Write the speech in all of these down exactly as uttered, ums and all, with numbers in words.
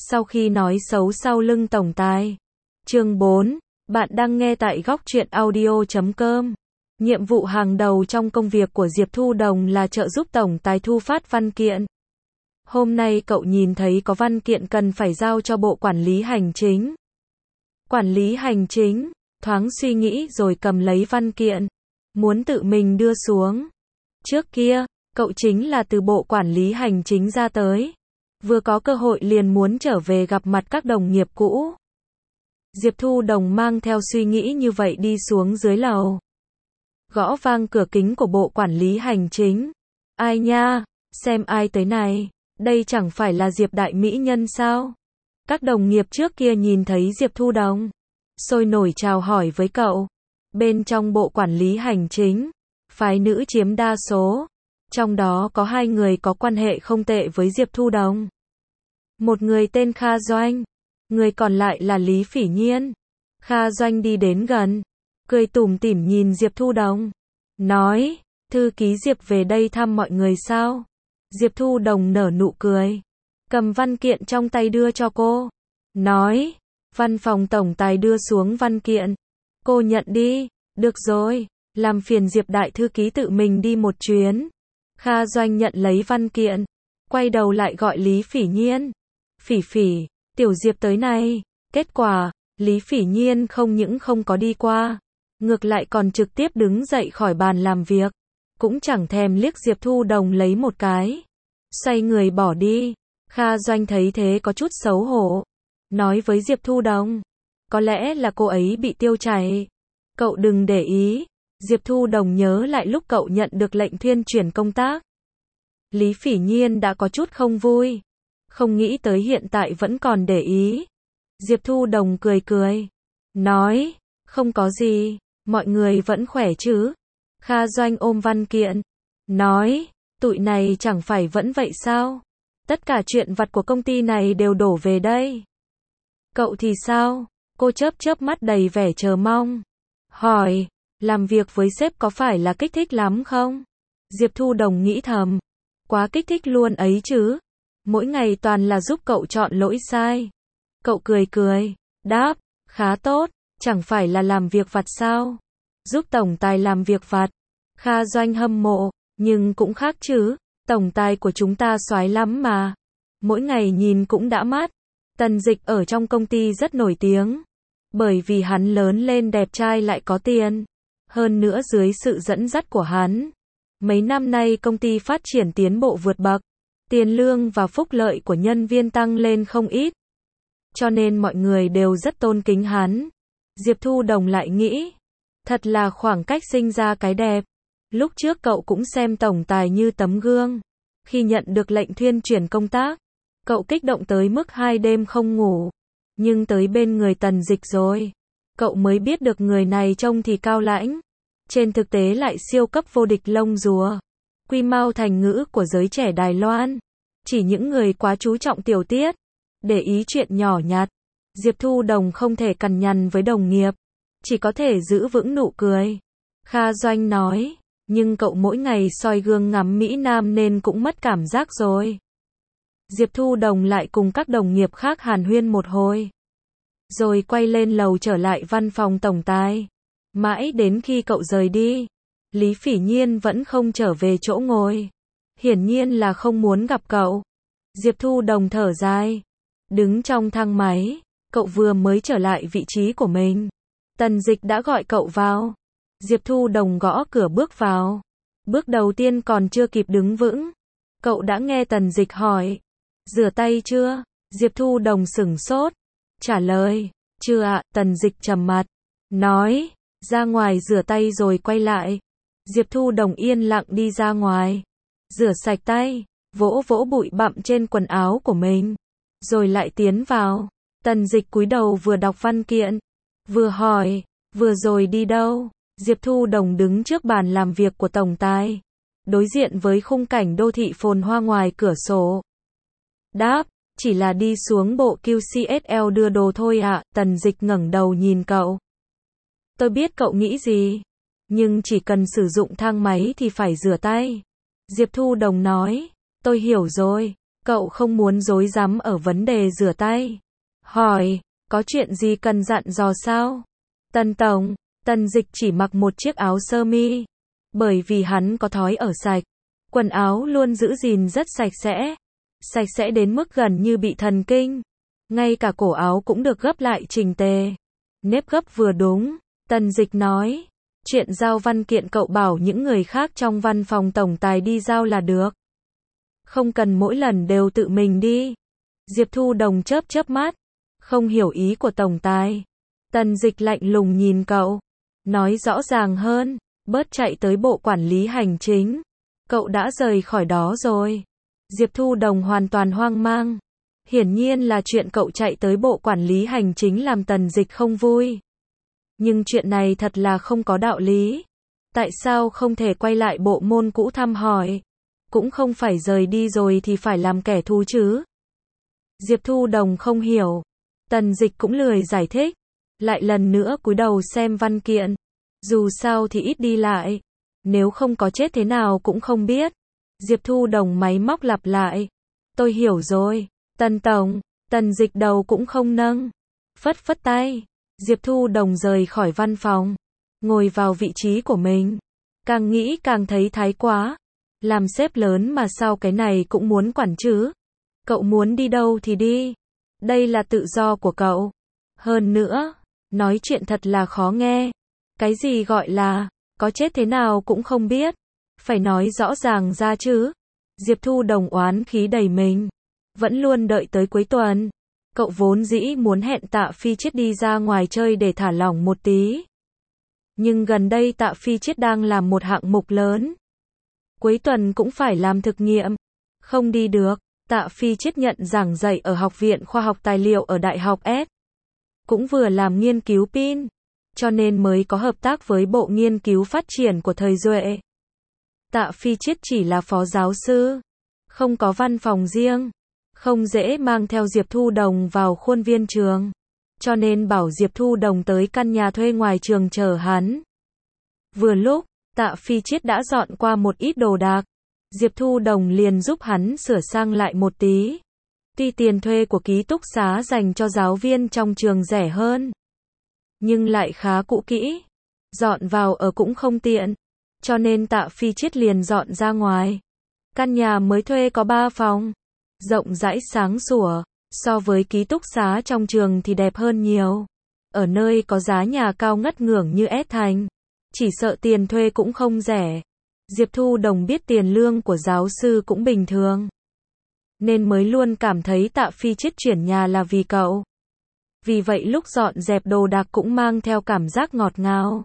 Sau khi nói xấu sau lưng tổng tài. Chương bốn. Bạn đang nghe tại góc truyện audio chấm com. Nhiệm vụ hàng đầu trong công việc của Diệp Thu Đồng là trợ giúp tổng tài thu phát văn kiện. Hôm nay cậu nhìn thấy có văn kiện cần phải giao cho Bộ Quản lý Hành chính. Quản lý Hành chính, thoáng suy nghĩ rồi cầm lấy văn kiện, muốn tự mình đưa xuống. Trước kia, cậu chính là từ Bộ Quản lý Hành chính ra tới. Vừa có cơ hội liền muốn trở về gặp mặt các đồng nghiệp cũ. Diệp Thu Đồng mang theo suy nghĩ như vậy đi xuống dưới lầu. Gõ vang cửa kính của Bộ Quản lý Hành chính. Ai nha, xem ai tới này, đây chẳng phải là Diệp đại mỹ nhân sao? Các đồng nghiệp trước kia nhìn thấy Diệp Thu Đồng, sôi nổi chào hỏi với cậu. Bên trong Bộ Quản lý Hành chính, phái nữ chiếm đa số. Trong đó có hai người có quan hệ không tệ với Diệp Thu Đồng. Một người tên Kha Doanh, người còn lại là Lý Phỉ Nhiên. Kha Doanh đi đến gần, cười tủm tỉm nhìn Diệp Thu Đồng, nói, thư ký Diệp về đây thăm mọi người sao? Diệp Thu Đồng nở nụ cười, cầm văn kiện trong tay đưa cho cô, nói, văn phòng tổng tài đưa xuống văn kiện, cô nhận đi. Được rồi, làm phiền Diệp đại thư ký tự mình đi một chuyến. Kha Doanh nhận lấy văn kiện, quay đầu lại gọi Lý Phỉ Nhiên. Phỉ Phỉ, tiểu Diệp tới này. Kết quả, Lý Phỉ Nhiên không những không có đi qua, ngược lại còn trực tiếp đứng dậy khỏi bàn làm việc, cũng chẳng thèm liếc Diệp Thu Đồng lấy một cái, xoay người bỏ đi. Kha Doanh thấy thế có chút xấu hổ, nói với Diệp Thu Đồng, có lẽ là cô ấy bị tiêu chảy, cậu đừng để ý. Diệp Thu Đồng nhớ lại lúc cậu nhận được lệnh thuyên chuyển công tác, Lý Phỉ Nhiên đã có chút không vui, không nghĩ tới hiện tại vẫn còn để ý. Diệp Thu Đồng cười cười, nói, không có gì, mọi người vẫn khỏe chứ. Kha Doanh ôm văn kiện, nói, tụi này chẳng phải vẫn vậy sao? Tất cả chuyện vặt của công ty này đều đổ về đây. Cậu thì sao? Cô chớp chớp mắt đầy vẻ chờ mong, hỏi, làm việc với sếp có phải là kích thích lắm không? Diệp Thu Đồng nghĩ thầm, quá kích thích luôn ấy chứ. Mỗi ngày toàn là giúp cậu chọn lỗi sai. Cậu cười cười, đáp, khá tốt, chẳng phải là làm việc vặt sao? Giúp tổng tài làm việc vặt. Kha Doanh hâm mộ, nhưng cũng khác chứ, tổng tài của chúng ta soái lắm mà. Mỗi ngày nhìn cũng đã mắt. Tần Dịch ở trong công ty rất nổi tiếng, bởi vì hắn lớn lên đẹp trai lại có tiền. Hơn nữa dưới sự dẫn dắt của hắn, mấy năm nay công ty phát triển tiến bộ vượt bậc. Tiền lương và phúc lợi của nhân viên tăng lên không ít, cho nên mọi người đều rất tôn kính hắn. Diệp Thu Đồng lại nghĩ, thật là khoảng cách sinh ra cái đẹp. Lúc trước cậu cũng xem tổng tài như tấm gương. Khi nhận được lệnh thuyên chuyển công tác, cậu kích động tới mức hai đêm không ngủ. Nhưng tới bên người Tần Dịch rồi, cậu mới biết được người này trông thì cao lãnh, trên thực tế lại siêu cấp vô địch lông rùa. Quy mau thành ngữ của giới trẻ Đài Loan. Chỉ những người quá chú trọng tiểu tiết, để ý chuyện nhỏ nhặt. Diệp Thu Đồng không thể cằn nhằn với đồng nghiệp, chỉ có thể giữ vững nụ cười. Kha Doanh nói, nhưng cậu mỗi ngày soi gương ngắm Mỹ Nam nên cũng mất cảm giác rồi. Diệp Thu Đồng lại cùng các đồng nghiệp khác hàn huyên một hồi, rồi quay lên lầu trở lại văn phòng tổng tài. Mãi đến khi cậu rời đi, Lý Phỉ Nhiên vẫn không trở về chỗ ngồi. Hiển nhiên là không muốn gặp cậu. Diệp Thu Đồng thở dài, đứng trong thang máy, cậu vừa mới trở lại vị trí của mình. Tần Dịch đã gọi cậu vào. Diệp Thu Đồng gõ cửa bước vào. Bước đầu tiên còn chưa kịp đứng vững, cậu đã nghe Tần Dịch hỏi, rửa tay chưa? Diệp Thu Đồng sửng sốt, trả lời, chưa ạ. Tần Dịch trầm mặt, nói, ra ngoài rửa tay rồi quay lại. Diệp Thu Đồng yên lặng đi ra ngoài, rửa sạch tay, vỗ vỗ bụi bặm trên quần áo của mình, rồi lại tiến vào. Tần Dịch cúi đầu vừa đọc văn kiện, vừa hỏi, vừa rồi đi đâu? Diệp Thu Đồng đứng trước bàn làm việc của tổng tài, đối diện với khung cảnh đô thị phồn hoa ngoài cửa sổ. Đáp, chỉ là đi xuống bộ quy xê ét lờ đưa đồ thôi ạ. Tần Dịch ngẩng đầu nhìn cậu. Tôi biết cậu nghĩ gì, nhưng chỉ cần sử dụng thang máy thì phải rửa tay. Diệp Thu Đồng nói, tôi hiểu rồi. Cậu không muốn rối rắm ở vấn đề rửa tay. Hỏi, có chuyện gì cần dặn dò sao? Tần tổng, Tần Dịch chỉ mặc một chiếc áo sơ mi. Bởi vì hắn có thói ở sạch. Quần áo luôn giữ gìn rất sạch sẽ. Sạch sẽ đến mức gần như bị thần kinh. Ngay cả cổ áo cũng được gấp lại chỉnh tề. Nếp gấp vừa đúng. Tần Dịch nói, chuyện giao văn kiện cậu bảo những người khác trong văn phòng tổng tài đi giao là được. Không cần mỗi lần đều tự mình đi. Diệp Thu Đồng chớp chớp mắt. Không hiểu ý của tổng tài. Tần Dịch lạnh lùng nhìn cậu. Nói rõ ràng hơn. Bớt chạy tới bộ quản lý hành chính. Cậu đã rời khỏi đó rồi. Diệp Thu Đồng hoàn toàn hoang mang. Hiển nhiên là chuyện cậu chạy tới bộ quản lý hành chính làm Tần Dịch không vui. Nhưng chuyện này thật là không có đạo lý. Tại sao không thể quay lại bộ môn cũ thăm hỏi? Cũng không phải rời đi rồi thì phải làm kẻ thù chứ. Diệp Thu Đồng không hiểu. Tần Dịch cũng lười giải thích. Lại lần nữa cúi đầu xem văn kiện. Dù sao thì ít đi lại. Nếu không có chết thế nào cũng không biết. Diệp Thu Đồng máy móc lặp lại. Tôi hiểu rồi. Tần tổng, Tần Dịch đầu cũng không nâng. Phất phất tay. Diệp Thu Đồng rời khỏi văn phòng. Ngồi vào vị trí của mình. Càng nghĩ càng thấy thái quá. Làm sếp lớn mà sao cái này cũng muốn quản chứ. Cậu muốn đi đâu thì đi. Đây là tự do của cậu. Hơn nữa, nói chuyện thật là khó nghe. Cái gì gọi là, có chết thế nào cũng không biết. Phải nói rõ ràng ra chứ. Diệp Thu Đồng oán khí đầy mình. Vẫn luôn đợi tới cuối tuần. Cậu vốn dĩ muốn hẹn Tạ Phi Chiết đi ra ngoài chơi để thả lỏng một tí. Nhưng gần đây Tạ Phi Chiết đang làm một hạng mục lớn. Cuối tuần cũng phải làm thực nghiệm. Không đi được. Tạ Phi Chiết nhận giảng dạy ở Học viện Khoa học Tài liệu ở Đại học S. Cũng vừa làm nghiên cứu pin. Cho nên mới có hợp tác với Bộ Nghiên cứu Phát triển của Thời Duệ. Tạ Phi Chiết chỉ là phó giáo sư. Không có văn phòng riêng. Không dễ mang theo Diệp Thu Đồng vào khuôn viên trường. Cho nên bảo Diệp Thu Đồng tới căn nhà thuê ngoài trường chờ hắn. Vừa lúc, Tạ Phi Chiết đã dọn qua một ít đồ đạc. Diệp Thu Đồng liền giúp hắn sửa sang lại một tí. Tuy tiền thuê của ký túc xá dành cho giáo viên trong trường rẻ hơn. Nhưng lại khá cũ kỹ. Dọn vào ở cũng không tiện. Cho nên Tạ Phi Chiết liền dọn ra ngoài. Căn nhà mới thuê có ba phòng. Rộng rãi sáng sủa. So với ký túc xá trong trường thì đẹp hơn nhiều. Ở nơi có giá nhà cao ngất ngưởng như S Thành. Chỉ sợ tiền thuê cũng không rẻ. Diệp Thu Đồng biết tiền lương của giáo sư cũng bình thường. Nên mới luôn cảm thấy Tạ Phi Chiết chuyển nhà là vì cậu. Vì vậy lúc dọn dẹp đồ đạc cũng mang theo cảm giác ngọt ngào.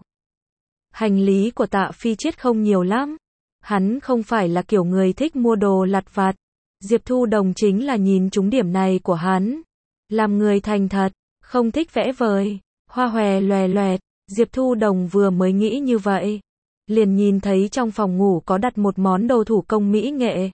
Hành lý của Tạ Phi Chiết không nhiều lắm. Hắn không phải là kiểu người thích mua đồ lặt vặt. Diệp Thu Đồng chính là nhìn trúng điểm này của hắn. Làm người thành thật, không thích vẽ vời, hoa hòe loè loẹt. Diệp Thu Đồng vừa mới nghĩ như vậy. Liền nhìn thấy trong phòng ngủ có đặt một món đồ thủ công mỹ nghệ.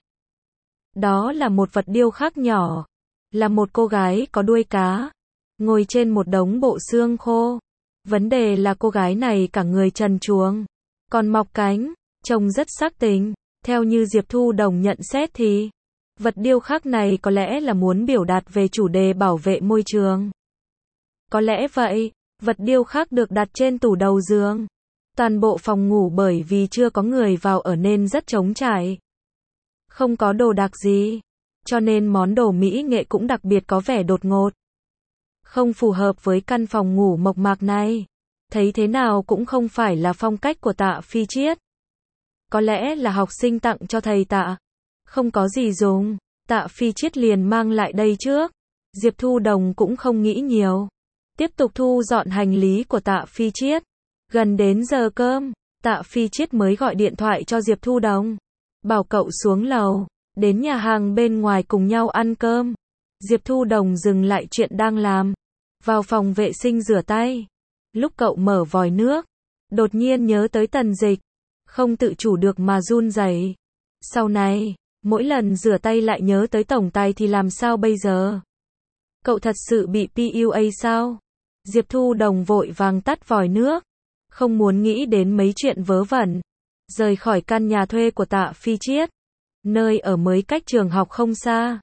Đó là một vật điêu khắc nhỏ. Là một cô gái có đuôi cá. Ngồi trên một đống bộ xương khô. Vấn đề là cô gái này cả người trần truồng. Còn mọc cánh. Trông rất sắc tình. Theo như Diệp Thu Đồng nhận xét thì. Vật điêu khắc này có lẽ là muốn biểu đạt về chủ đề bảo vệ môi trường. Có lẽ vậy. Vật điêu khắc được đặt trên tủ đầu giường. Toàn bộ phòng ngủ bởi vì chưa có người vào ở nên rất trống trải. Không có đồ đạc gì. Cho nên món đồ mỹ nghệ cũng đặc biệt có vẻ đột ngột. Không phù hợp với căn phòng ngủ mộc mạc này. Thấy thế nào cũng không phải là phong cách của Tạ Phi Chiết. Có lẽ là học sinh tặng cho thầy Tạ. Không có gì dùng. Tạ Phi Chiết liền mang lại đây trước. Diệp Thu Đồng cũng không nghĩ nhiều. Tiếp tục thu dọn hành lý của Tạ Phi Chiết. Gần đến giờ cơm, Tạ Phi Chiết mới gọi điện thoại cho Diệp Thu Đồng. Bảo cậu xuống lầu, đến nhà hàng bên ngoài cùng nhau ăn cơm. Diệp Thu Đồng dừng lại chuyện đang làm. Vào phòng vệ sinh rửa tay. Lúc cậu mở vòi nước, đột nhiên nhớ tới Tần Dịch. Không tự chủ được mà run rẩy. Sau này, mỗi lần rửa tay lại nhớ tới tổng tài thì làm sao bây giờ? Cậu thật sự bị pê u a sao? Diệp Thu Đồng vội vàng tắt vòi nước. Không muốn nghĩ đến mấy chuyện vớ vẩn. Rời khỏi căn nhà thuê của Tạ Phi Chiết. Nơi ở mới cách trường học không xa.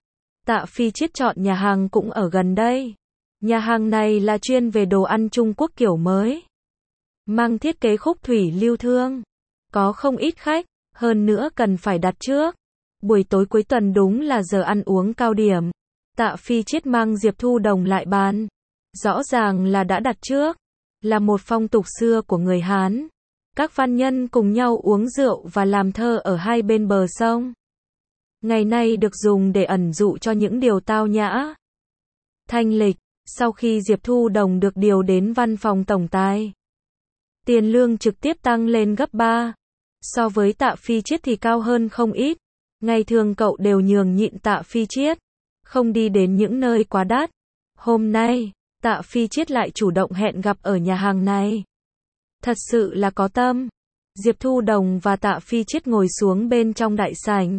Tạ Phi Chiết chọn nhà hàng cũng ở gần đây. Nhà hàng này là chuyên về đồ ăn Trung Quốc kiểu mới. Mang thiết kế khúc thủy lưu thương. Có không ít khách, hơn nữa cần phải đặt trước. Buổi tối cuối tuần đúng là giờ ăn uống cao điểm. Tạ Phi Chiết mang Diệp Thu Đồng lại bàn. Rõ ràng là đã đặt trước. Là một phong tục xưa của người Hán. Các văn nhân cùng nhau uống rượu và làm thơ ở hai bên bờ sông. Ngày nay được dùng để ẩn dụ cho những điều tao nhã, thanh lịch. Sau khi Diệp Thu Đồng được điều đến văn phòng tổng tài, tiền lương trực tiếp tăng lên gấp ba. So với Tạ Phi Chiết thì cao hơn không ít. Ngày thường cậu đều nhường nhịn Tạ Phi Chiết, không đi đến những nơi quá đắt. Hôm nay, Tạ Phi Chiết lại chủ động hẹn gặp ở nhà hàng này. Thật sự là có tâm. Diệp Thu Đồng và Tạ Phi Chiết ngồi xuống bên trong đại sảnh.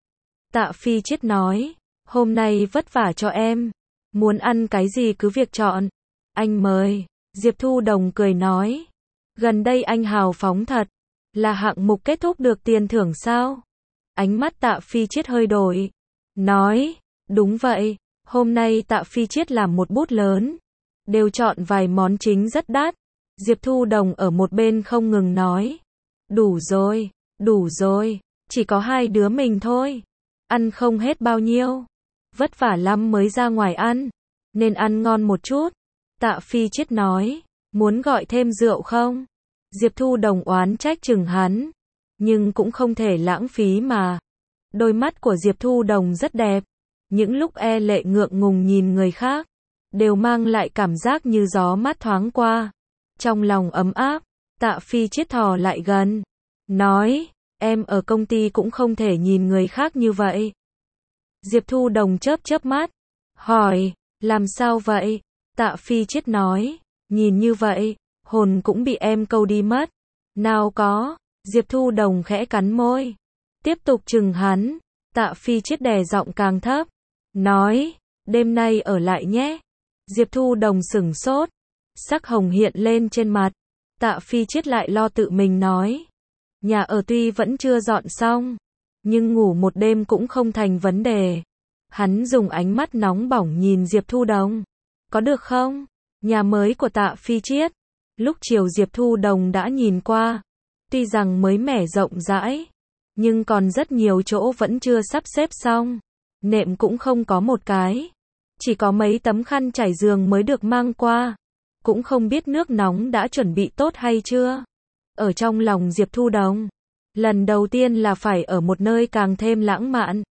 Tạ Phi Chiết nói, hôm nay vất vả cho em. Muốn ăn cái gì cứ việc chọn. Anh mời. Diệp Thu Đồng cười nói, gần đây anh hào phóng thật. Là hạng mục kết thúc được tiền thưởng sao? Ánh mắt Tạ Phi Chiết hơi đổi. Nói, đúng vậy. Hôm nay Tạ Phi Chiết làm một bút lớn. Đều chọn vài món chính rất đắt. Diệp Thu Đồng ở một bên không ngừng nói. Đủ rồi, đủ rồi. Chỉ có hai đứa mình thôi. Ăn không hết bao nhiêu. Vất vả lắm mới ra ngoài ăn. Nên ăn ngon một chút. Tạ Phi Chiết nói. Muốn gọi thêm rượu không? Diệp Thu Đồng oán trách chừng hắn. Nhưng cũng không thể lãng phí mà. Đôi mắt của Diệp Thu Đồng rất đẹp. Những lúc e lệ ngượng ngùng nhìn người khác, đều mang lại cảm giác như gió mát thoáng qua. Trong lòng ấm áp, Tạ Phi Chiết thò lại gần. Nói, em ở công ty cũng không thể nhìn người khác như vậy. Diệp Thu Đồng chớp chớp mắt. Hỏi, làm sao vậy? Tạ Phi Chiết nói, nhìn như vậy, hồn cũng bị em câu đi mất. Nào có, Diệp Thu Đồng khẽ cắn môi. Tiếp tục chừng hắn. Tạ Phi Chiết đè giọng càng thấp. Nói, đêm nay ở lại nhé. Diệp Thu Đồng sửng sốt. Sắc hồng hiện lên trên mặt. Tạ Phi Chiết lại lo tự mình nói. Nhà ở tuy vẫn chưa dọn xong, nhưng ngủ một đêm cũng không thành vấn đề. Hắn dùng ánh mắt nóng bỏng nhìn Diệp Thu Đồng. Có được không? Nhà mới của Tạ Phi Chiết. Lúc chiều Diệp Thu Đồng đã nhìn qua. Tuy rằng mới mẻ rộng rãi, nhưng còn rất nhiều chỗ vẫn chưa sắp xếp xong. Nệm cũng không có một cái. Chỉ có mấy tấm khăn trải giường mới được mang qua. Cũng không biết nước nóng đã chuẩn bị tốt hay chưa. Ở trong lòng Diệp Thu Đồng, lần đầu tiên là phải ở một nơi càng thêm lãng mạn,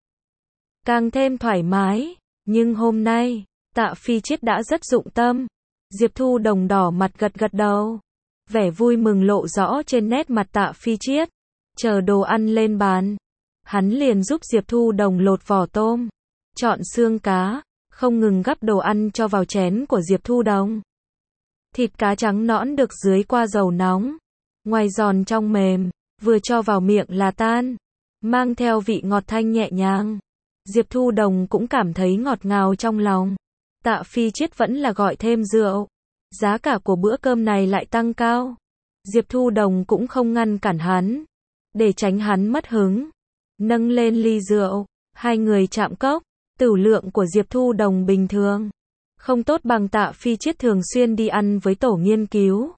càng thêm thoải mái. Nhưng hôm nay, Tạ Phi Chiết đã rất dụng tâm. Diệp Thu Đồng đỏ mặt gật gật đầu. Vẻ vui mừng lộ rõ trên nét mặt Tạ Phi Chiết. Chờ đồ ăn lên bàn, hắn liền giúp Diệp Thu Đồng lột vỏ tôm, chọn xương cá, không ngừng gắp đồ ăn cho vào chén của Diệp Thu Đồng. Thịt cá trắng nõn được dưới qua dầu nóng, ngoài giòn trong mềm, vừa cho vào miệng là tan, mang theo vị ngọt thanh nhẹ nhàng. Diệp Thu Đồng cũng cảm thấy ngọt ngào trong lòng. Tạ Phi Chiết vẫn là gọi thêm rượu. Giá cả của bữa cơm này lại tăng cao. Diệp Thu Đồng cũng không ngăn cản hắn, để tránh hắn mất hứng. Nâng lên ly rượu, hai người chạm cốc. Tửu lượng của Diệp Thu Đồng bình thường, không tốt bằng Tạ Phi Chiết thường xuyên đi ăn với tổ nghiên cứu.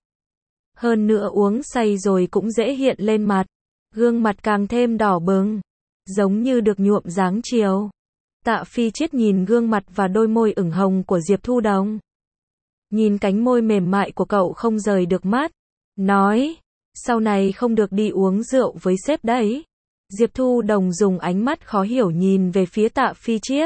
Hơn nữa uống say rồi cũng dễ hiện lên mặt. Gương mặt càng thêm đỏ bừng, giống như được nhuộm dáng chiều. Tạ Phi Chiết nhìn gương mặt và đôi môi ửng hồng của Diệp Thu Đồng. Nhìn cánh môi mềm mại của cậu không rời được mắt. Nói, sau này không được đi uống rượu với sếp đấy. Diệp Thu Đồng dùng ánh mắt khó hiểu nhìn về phía Tạ Phi Chiết.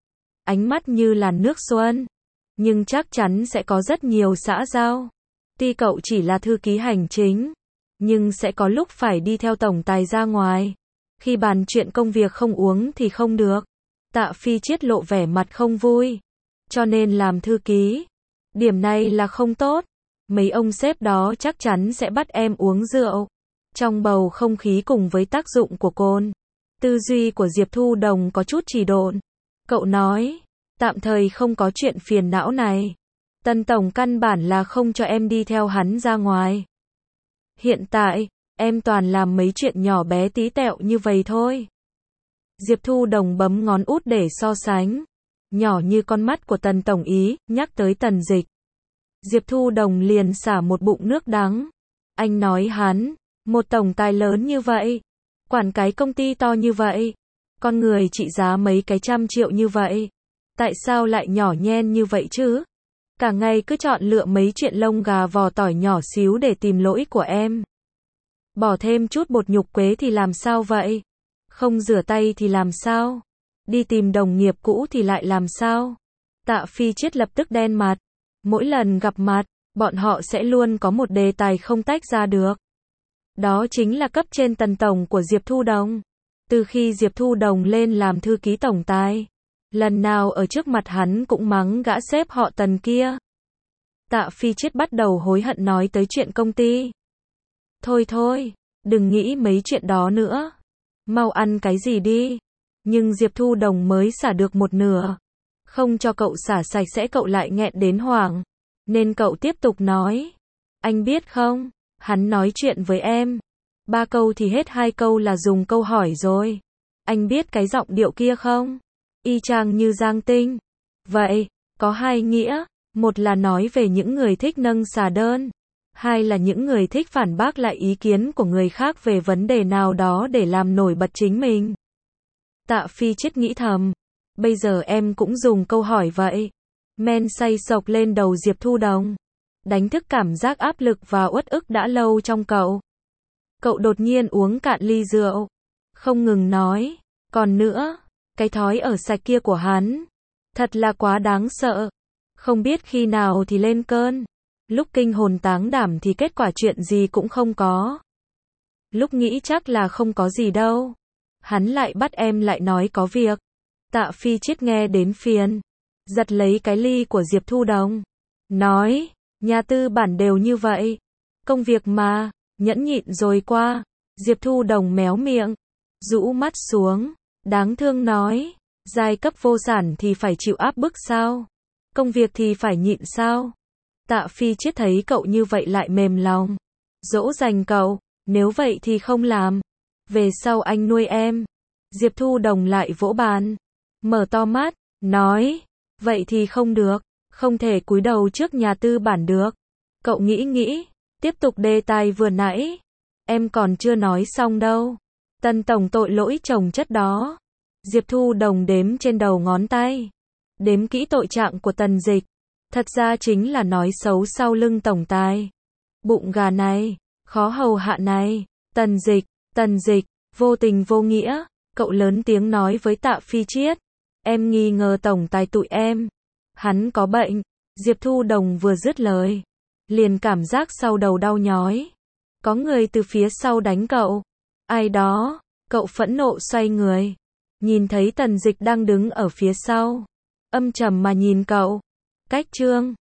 Ánh mắt như làn nước xuân. Nhưng chắc chắn sẽ có rất nhiều xã giao. Tuy cậu chỉ là thư ký hành chính, nhưng sẽ có lúc phải đi theo tổng tài ra ngoài. Khi bàn chuyện công việc không uống thì không được. Tạ Phi Chiết lộ vẻ mặt không vui. Cho nên làm thư ký, điểm này là không tốt. Mấy ông sếp đó chắc chắn sẽ bắt em uống rượu. Trong bầu không khí cùng với tác dụng của cồn, tư duy của Diệp Thu Đồng có chút trì độn. Cậu nói, tạm thời không có chuyện phiền não này. Tân tổng căn bản là không cho em đi theo hắn ra ngoài. Hiện tại, em toàn làm mấy chuyện nhỏ bé tí tẹo như vậy thôi. Diệp Thu Đồng bấm ngón út để so sánh. nhỏ như con mắt của Tần Tổng ý, nhắc tới Tần Dịch. Diệp Thu Đồng liền xả một bụng nước đắng. Anh nói hắn, một tổng tài lớn như vậy, quản cái công ty to như vậy, con người trị giá mấy cái trăm triệu như vậy, tại sao lại nhỏ nhen như vậy chứ? Cả ngày cứ chọn lựa mấy chuyện lông gà vò tỏi nhỏ xíu để tìm lỗi của em. Bỏ thêm chút bột nhục quế thì làm sao vậy? Không rửa tay thì làm sao? Đi tìm đồng nghiệp cũ thì lại làm sao? Tạ Phi Chiết lập tức đen mặt. Mỗi lần gặp mặt, bọn họ sẽ luôn có một đề tài không tách ra được. Đó chính là cấp trên Tần Tổng của Diệp Thu Đồng. Từ khi Diệp Thu Đồng lên làm thư ký tổng tài, lần nào ở trước mặt hắn cũng mắng gã sếp họ Tần kia. Tạ Phi Chiết bắt đầu hối hận nói tới chuyện công ty. Thôi thôi, đừng nghĩ mấy chuyện đó nữa. Mau ăn cái gì đi. Nhưng Diệp Thu Đồng mới xả được một nửa. Không cho cậu xả sạch sẽ cậu lại nghẹn đến hoảng. Nên cậu tiếp tục nói. Anh biết không, hắn nói chuyện với em. Ba câu thì hết hai câu là dùng câu hỏi rồi. Anh biết cái giọng điệu kia không? Y chang như Giang Tinh. Vậy, có hai nghĩa. Một là nói về những người thích nâng xà đơn. Hai là những người thích phản bác lại ý kiến của người khác về vấn đề nào đó để làm nổi bật chính mình. Tạ Phi Chiết nghĩ thầm. Bây giờ em cũng dùng câu hỏi vậy. Men say sộc lên đầu Diệp Thu Đồng. Đánh thức cảm giác áp lực và uất ức đã lâu trong cậu. Cậu đột nhiên uống cạn ly rượu. Không ngừng nói. Còn nữa, cái thói ở sạch kia của hắn. Thật là quá đáng sợ. Không biết khi nào thì lên cơn. Lúc kinh hồn táng đảm thì kết quả chuyện gì cũng không có. Lúc nghĩ chắc là không có gì đâu. Hắn lại bắt em lại nói có việc. Tạ Phi Chiết nghe đến phiền. Giật lấy cái ly của Diệp Thu Đồng. Nói, nhà tư bản đều như vậy. Công việc mà, nhẫn nhịn rồi qua. Diệp Thu Đồng méo miệng. Rũ mắt xuống. Đáng thương nói. Giai cấp vô sản thì phải chịu áp bức sao? Công việc thì phải nhịn sao? Tạ Phi Chiết thấy cậu như vậy lại mềm lòng. Dỗ dành cậu. Nếu vậy thì không làm. Về sau anh nuôi em. Diệp Thu Đồng lại vỗ bàn. Mở to mắt. Nói. Vậy thì không được. Không thể cúi đầu trước nhà tư bản được. Cậu nghĩ nghĩ. Tiếp tục đề tài vừa nãy. Em còn chưa nói xong đâu. Tần Tổng tội lỗi chồng chất đó. Diệp Thu Đồng đếm trên đầu ngón tay. Đếm kỹ tội trạng của Tần Dịch. Thật ra chính là nói xấu sau lưng tổng tài. Bụng gà này. Khó hầu hạ này. Tần Dịch. Tần Dịch. Vô tình vô nghĩa. Cậu lớn tiếng nói với Tạ Phi Chiết. Em nghi ngờ tổng tài tụi em. Hắn có bệnh. Diệp Thu Đồng vừa dứt lời. Liền cảm giác sau đầu đau nhói. Có người từ phía sau đánh cậu. Ai đó. Cậu phẫn nộ xoay người. Nhìn thấy Tần Dịch đang đứng ở phía sau. Âm trầm mà nhìn cậu. Cách trương.